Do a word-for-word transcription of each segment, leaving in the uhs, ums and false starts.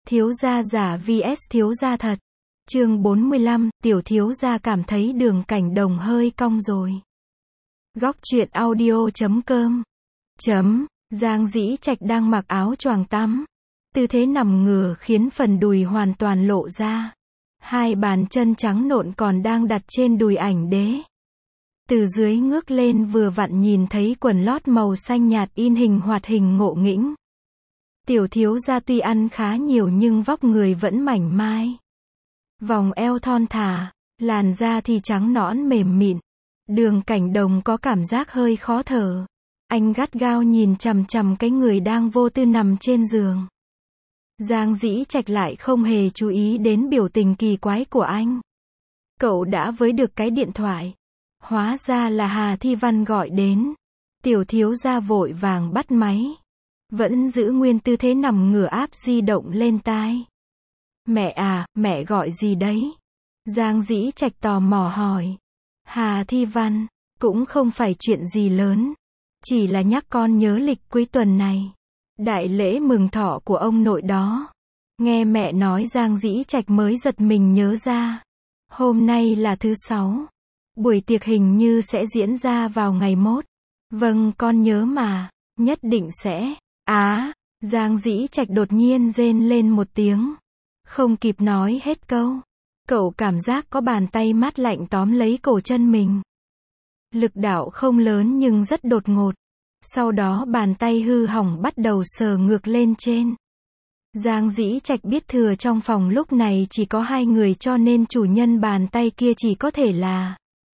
Thiếu gia giả vs thiếu gia thật. Chương bốn mươi lăm, tiểu thiếu gia cảm thấy Đường Cảnh Đồng hơi cong rồi. Góc truyện audio chấm com. Chấm, Giang Dĩ Trạch đang mặc áo choàng tắm. Tư thế nằm ngửa khiến phần đùi hoàn toàn lộ ra. Hai bàn chân trắng nộn còn đang đặt trên đùi ảnh đế. Từ dưới ngước lên vừa vặn nhìn thấy quần lót màu xanh nhạt in hình hoạt hình ngộ nghĩnh. Tiểu thiếu gia tuy ăn khá nhiều nhưng vóc người vẫn mảnh mai. Vòng eo thon thả, làn da thì trắng nõn mềm mịn. Đường Cảnh Đồng có cảm giác hơi khó thở. Anh gắt gao nhìn chằm chằm cái người đang vô tư nằm trên giường. Giang Dĩ Trạch lại không hề chú ý đến biểu tình kỳ quái của anh. Cậu đã với được cái điện thoại. Hóa ra là Hà Thi Văn gọi đến. Tiểu thiếu gia vội vàng bắt máy. Vẫn giữ nguyên tư thế nằm ngửa áp di động lên tai. Mẹ à, mẹ gọi gì đấy? Giang Dĩ Trạch tò mò hỏi. Hà Thi Văn, cũng không phải chuyện gì lớn. Chỉ là nhắc con nhớ lịch cuối tuần này. Đại lễ mừng thọ của ông nội đó. Nghe mẹ nói Giang Dĩ Trạch mới giật mình nhớ ra. Hôm nay là thứ sáu. Buổi tiệc hình như sẽ diễn ra vào ngày mốt. Vâng, con nhớ mà. Nhất định sẽ. Á, Giang Dĩ Trạch đột nhiên rên lên một tiếng. Không kịp nói hết câu. Cậu cảm giác có bàn tay mát lạnh tóm lấy cổ chân mình. Lực đạo không lớn nhưng rất đột ngột. Sau đó bàn tay hư hỏng bắt đầu sờ ngược lên trên. Giang Dĩ Trạch biết thừa trong phòng lúc này chỉ có hai người cho nên chủ nhân bàn tay kia chỉ có thể là.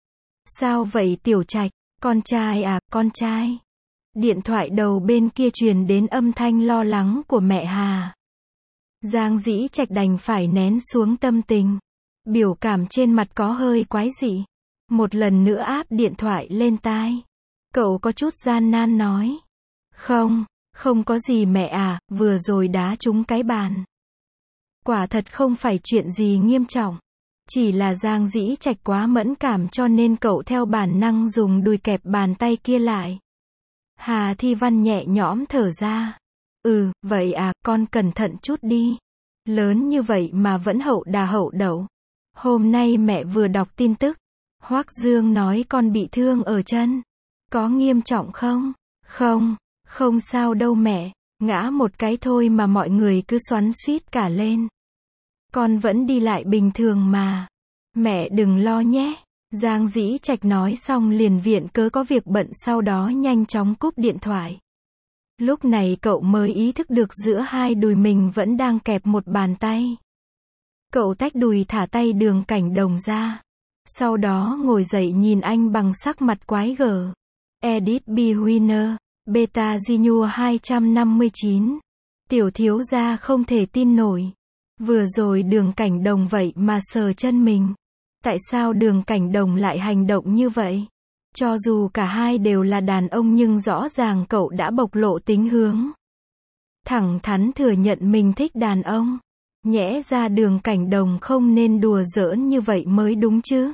Sao vậy Tiểu Trạch? Con trai à, con trai? Điện thoại đầu bên kia truyền đến âm thanh lo lắng của mẹ Hà. Giang Dĩ Trạch đành phải nén xuống tâm tình. Biểu cảm trên mặt có hơi quái dị. Một lần nữa áp điện thoại lên tai. Cậu có chút gian nan nói. Không, không có gì mẹ à, vừa rồi đá trúng cái bàn. Quả thật không phải chuyện gì nghiêm trọng. Chỉ là Giang Dĩ Trạch quá mẫn cảm cho nên cậu theo bản năng dùng đùi kẹp bàn tay kia lại. Hà Thi Văn nhẹ nhõm thở ra. Ừ, vậy à, con cẩn thận chút đi. Lớn như vậy mà vẫn hậu đà hậu đậu. Hôm nay mẹ vừa đọc tin tức. Hoắc Dương nói con bị thương ở chân. Có nghiêm trọng không? Không, không sao đâu mẹ. Ngã một cái thôi mà mọi người cứ xoắn xuýt cả lên. Con vẫn đi lại bình thường mà. Mẹ đừng lo nhé. Giang Dĩ Trạch nói xong liền viện cớ có việc bận sau đó nhanh chóng cúp điện thoại. Lúc này cậu mới ý thức được giữa hai đùi mình vẫn đang kẹp một bàn tay. Cậu tách đùi thả tay Đường Cảnh Đồng ra. Sau đó ngồi dậy nhìn anh bằng sắc mặt quái gở. Edit B. Winner, Beta Gnu hai năm chín. Tiểu thiếu gia không thể tin nổi. Vừa rồi Đường Cảnh Đồng vậy mà sờ chân mình. Tại sao Đường Cảnh Đồng lại hành động như vậy? Cho dù cả hai đều là đàn ông nhưng rõ ràng cậu đã bộc lộ tính hướng. Thẳng thắn thừa nhận mình thích đàn ông. Nhẽ ra Đường Cảnh Đồng không nên đùa giỡn như vậy mới đúng chứ.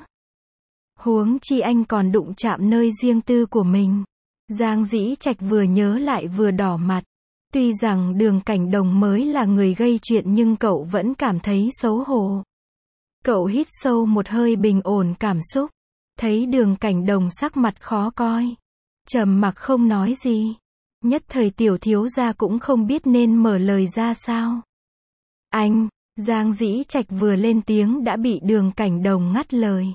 Huống chi anh còn đụng chạm nơi riêng tư của mình. Giang Dĩ Trạch vừa nhớ lại vừa đỏ mặt. Tuy rằng Đường Cảnh Đồng mới là người gây chuyện nhưng cậu vẫn cảm thấy xấu hổ. Cậu hít sâu một hơi bình ổn cảm xúc. Thấy Đường Cảnh Đồng sắc mặt khó coi. Trầm mặc không nói gì. Nhất thời tiểu thiếu gia cũng không biết nên mở lời ra sao. Anh, Giang Dĩ Trạch vừa lên tiếng đã bị Đường Cảnh Đồng ngắt lời.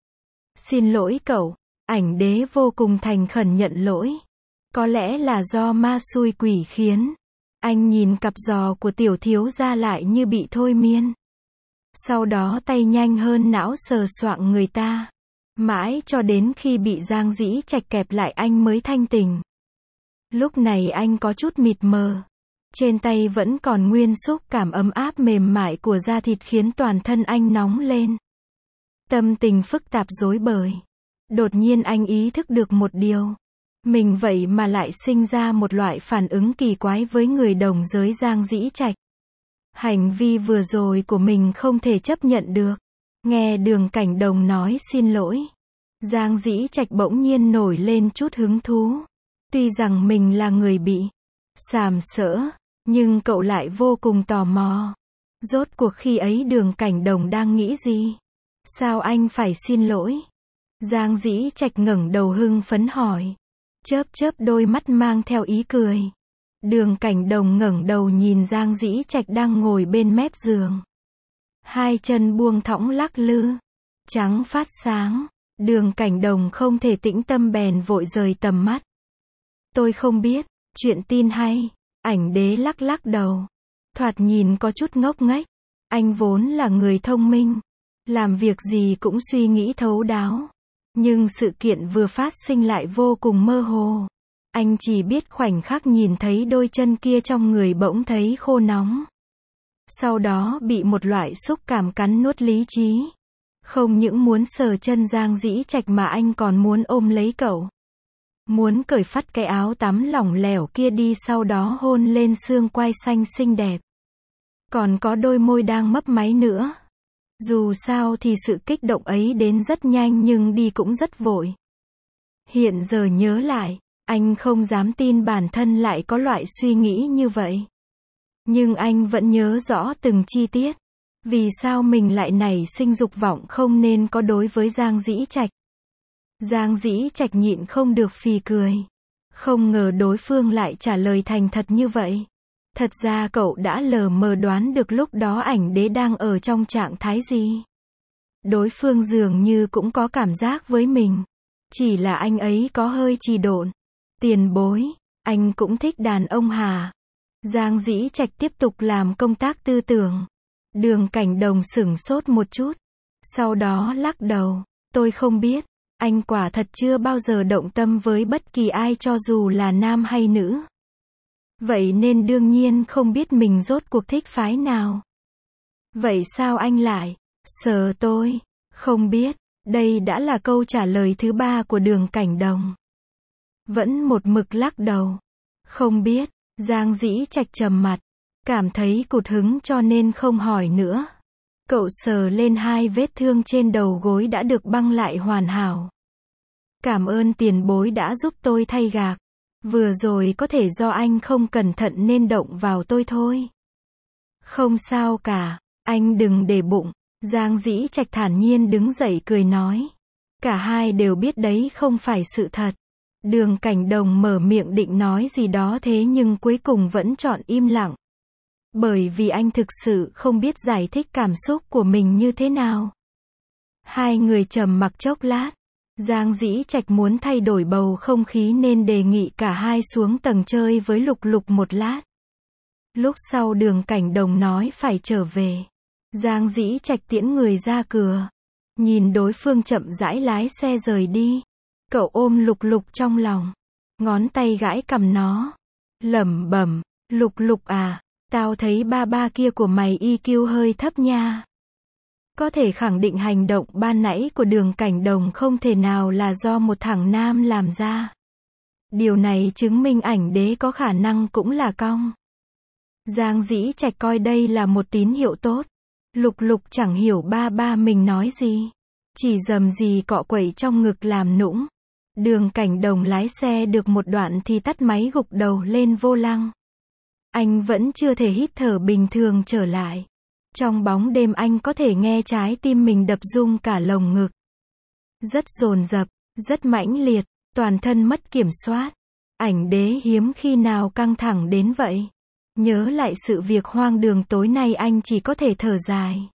Xin lỗi cậu, ảnh đế vô cùng thành khẩn nhận lỗi. Có lẽ là do ma xui quỷ khiến. Anh nhìn cặp giò của tiểu thiếu gia lại như bị thôi miên. Sau đó tay nhanh hơn não sờ soạng người ta. Mãi cho đến khi bị Giang Dĩ Trạch kẹp lại anh mới thanh tỉnh. Lúc này anh có chút mịt mờ. Trên tay vẫn còn nguyên xúc cảm ấm áp mềm mại của da thịt khiến toàn thân anh nóng lên. Tâm tình phức tạp rối bời. Đột nhiên anh ý thức được một điều. Mình vậy mà lại sinh ra một loại phản ứng kỳ quái với người đồng giới Giang Dĩ Trạch. Hành vi vừa rồi của mình không thể chấp nhận được. Nghe Đường Cảnh Đồng nói xin lỗi. Giang Dĩ Trạch bỗng nhiên nổi lên chút hứng thú. Tuy rằng mình là người bị sàm sỡ, nhưng cậu lại vô cùng tò mò. Rốt cuộc khi ấy Đường Cảnh Đồng đang nghĩ gì? Sao anh phải xin lỗi? Giang Dĩ Trạch ngẩng đầu hưng phấn hỏi. Chớp chớp đôi mắt mang theo ý cười. Đường Cảnh Đồng ngẩng đầu nhìn Giang Dĩ Trạch đang ngồi bên mép giường. Hai chân buông thõng lắc lư. Trắng phát sáng. Đường Cảnh Đồng không thể tĩnh tâm bèn vội rời tầm mắt. Tôi không biết. Chuyện tin hay. Ảnh đế lắc lắc đầu. Thoạt nhìn có chút ngốc nghếch. Anh vốn là người thông minh. Làm việc gì cũng suy nghĩ thấu đáo. Nhưng sự kiện vừa phát sinh lại vô cùng mơ hồ. Anh chỉ biết khoảnh khắc nhìn thấy đôi chân kia trong người bỗng thấy khô nóng. Sau đó bị một loại xúc cảm cắn nuốt lý trí. Không những muốn sờ chân Giang Dĩ Trạch mà anh còn muốn ôm lấy cậu. Muốn cởi phắt cái áo tắm lỏng lẻo kia đi, sau đó hôn lên xương quai xanh xinh đẹp. Còn có đôi môi đang mấp máy nữa. Dù sao thì sự kích động ấy đến rất nhanh nhưng đi cũng rất vội. Hiện giờ nhớ lại, anh không dám tin bản thân lại có loại suy nghĩ như vậy. Nhưng anh vẫn nhớ rõ từng chi tiết. Vì sao mình lại nảy sinh dục vọng không nên có đối với Giang Dĩ Trạch? Giang Dĩ Trạch nhịn không được phì cười. Không ngờ đối phương lại trả lời thành thật như vậy. Thật ra cậu đã lờ mờ đoán được lúc đó ảnh đế đang ở trong trạng thái gì. Đối phương dường như cũng có cảm giác với mình. Chỉ là anh ấy có hơi trì độn. Tiền bối, anh cũng thích đàn ông hả? Giang Dĩ Trạch tiếp tục làm công tác tư tưởng. Đường Cảnh Đồng sửng sốt một chút. Sau đó lắc đầu. Tôi không biết. Anh quả thật chưa bao giờ động tâm với bất kỳ ai cho dù là nam hay nữ. Vậy nên đương nhiên không biết mình rốt cuộc thích phái nào. Vậy sao anh lại sờ tôi? Không biết. Đây đã là câu trả lời thứ ba của Đường Cảnh Đồng. Vẫn một mực lắc đầu. Không biết. Giang Dĩ Trạch trầm mặt. Cảm thấy cụt hứng cho nên không hỏi nữa. Cậu sờ lên hai vết thương trên đầu gối đã được băng lại hoàn hảo. Cảm ơn tiền bối đã giúp tôi thay gạc. Vừa rồi có thể do anh không cẩn thận nên động vào tôi thôi. Không sao cả, anh đừng để bụng. Giang Dĩ Trạch thản nhiên đứng dậy cười nói. Cả hai đều biết đấy không phải sự thật. Đường Cảnh Đồng mở miệng định nói gì đó thế nhưng cuối cùng vẫn chọn im lặng. Bởi vì anh thực sự không biết giải thích cảm xúc của mình như thế nào. Hai người trầm mặc chốc lát. Giang Dĩ Trạch muốn thay đổi bầu không khí nên đề nghị cả hai xuống tầng chơi với Lục Lục một lát. Lúc sau Đường Cảnh Đồng nói phải trở về. Giang Dĩ Trạch tiễn người ra cửa. Nhìn đối phương chậm rãi lái xe rời đi. Cậu ôm Lục Lục trong lòng. Ngón tay gãi cằm nó. Lẩm bẩm, Lục Lục à, tao thấy ba ba kia của mày i kiu hơi thấp nha. Có thể khẳng định hành động ban nãy của Đường Cảnh Đồng không thể nào là do một thằng nam làm ra. Điều này chứng minh ảnh đế có khả năng cũng là cong. Giang Dĩ Trạch coi đây là một tín hiệu tốt. Lục Lục chẳng hiểu ba ba mình nói gì. Chỉ rầm rì cọ quậy trong ngực làm nũng. Đường Cảnh Đồng lái xe được một đoạn thì tắt máy gục đầu lên vô lăng. Anh vẫn chưa thể hít thở bình thường trở lại. Trong bóng đêm anh có thể nghe trái tim mình đập rung cả lồng ngực. Rất dồn dập, rất mãnh liệt, toàn thân mất kiểm soát. Ảnh đế hiếm khi nào căng thẳng đến vậy. Nhớ lại sự việc hoang đường tối nay anh chỉ có thể thở dài.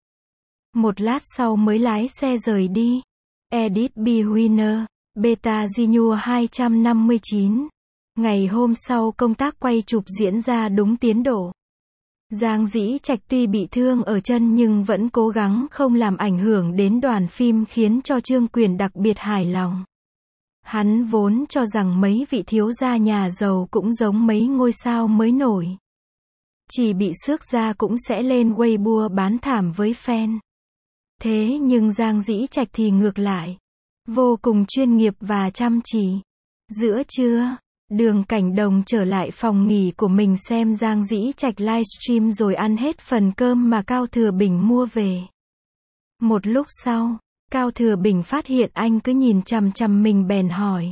Một lát sau mới lái xe rời đi. Edit B. Winner, Beta Genu hai trăm năm mươi chín. Ngày hôm sau công tác quay chụp diễn ra đúng tiến độ. Giang Dĩ Trạch tuy bị thương ở chân nhưng vẫn cố gắng không làm ảnh hưởng đến đoàn phim khiến cho Trương Quyền đặc biệt hài lòng. Hắn vốn cho rằng mấy vị thiếu gia nhà giàu cũng giống mấy ngôi sao mới nổi. Chỉ bị xước ra cũng sẽ lên Weibo bán thảm với fan. Thế nhưng Giang Dĩ Trạch thì ngược lại. Vô cùng chuyên nghiệp và chăm chỉ. Giữa trưa, Đường Cảnh Đồng trở lại phòng nghỉ của mình xem Giang Dĩ Trạch livestream rồi ăn hết phần cơm mà Cao Thừa Bình mua về. Một lúc sau, Cao Thừa Bình phát hiện anh cứ nhìn chằm chằm mình bèn hỏi.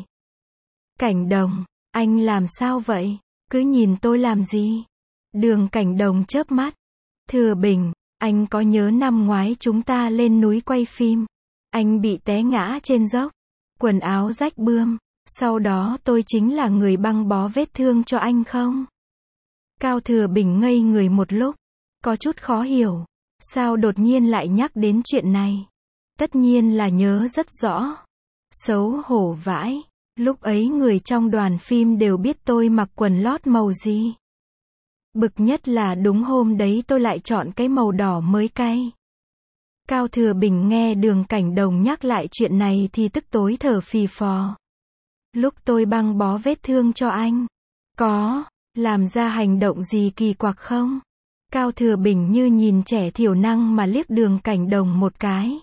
Cảnh Đồng, anh làm sao vậy? Cứ nhìn tôi làm gì? Đường Cảnh Đồng chớp mắt. Thừa Bình, Anh có nhớ năm ngoái chúng ta lên núi quay phim? Anh bị té ngã trên dốc. Quần áo rách bươm. Sau đó tôi chính là người băng bó vết thương cho anh không? Cao Thừa Bình ngây người một lúc. Có chút khó hiểu. Sao đột nhiên lại nhắc đến chuyện này? Tất nhiên là nhớ rất rõ. Xấu hổ vãi. Lúc ấy người trong đoàn phim đều biết tôi mặc quần lót màu gì. Bực nhất là đúng hôm đấy tôi lại chọn cái màu đỏ mới cay. Cao Thừa Bình nghe Đường Cảnh Đồng nhắc lại chuyện này thì tức tối thở phì phò. Lúc tôi băng bó vết thương cho anh, có làm ra hành động gì kỳ quặc không? Cao Thừa Bình như nhìn trẻ thiểu năng mà liếc Đường Cảnh Đồng một cái.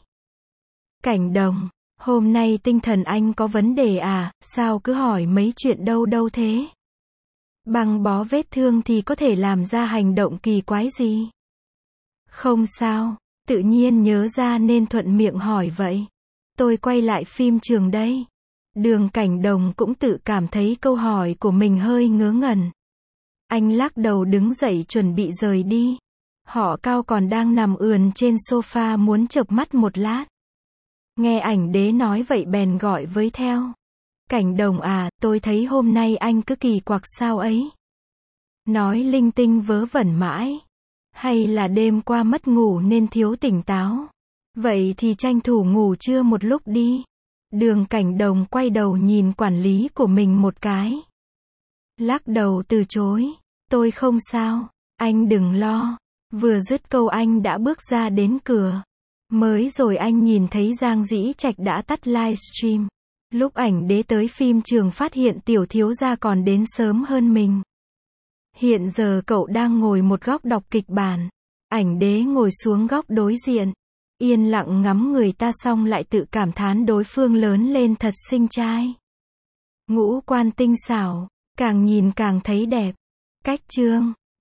Cảnh Đồng, hôm nay tinh thần anh có vấn đề à, sao cứ hỏi mấy chuyện đâu đâu thế? Băng bó vết thương thì có thể làm ra hành động kỳ quái gì? Không sao, tự nhiên nhớ ra nên thuận miệng hỏi vậy. Tôi quay lại phim trường đây. Đường Cảnh Đồng cũng tự cảm thấy câu hỏi của mình hơi ngớ ngẩn. Anh lắc đầu đứng dậy chuẩn bị rời đi. Họ Cao còn đang nằm ườn trên sofa muốn chợp mắt một lát. Nghe ảnh đế nói vậy bèn gọi với theo. Cảnh Đồng à, tôi thấy hôm nay anh cứ kỳ quặc sao ấy. Nói linh tinh vớ vẩn mãi. Hay là đêm qua mất ngủ nên thiếu tỉnh táo. Vậy thì tranh thủ ngủ trưa một lúc đi. Đường Cảnh Đồng quay đầu nhìn quản lý của mình một cái. Lắc đầu từ chối. Tôi không sao, anh đừng lo. Vừa dứt câu anh đã bước ra đến cửa. Mới rồi anh nhìn thấy Giang Dĩ Trạch đã tắt livestream. Lúc ảnh đế tới phim trường phát hiện tiểu thiếu gia còn đến sớm hơn mình. Hiện giờ cậu đang ngồi một góc đọc kịch bản. Ảnh đế ngồi xuống góc đối diện. Yên lặng ngắm người ta xong lại tự cảm thán đối phương lớn lên thật xinh trai. Ngũ quan tinh xảo, càng nhìn càng thấy đẹp. Cách chương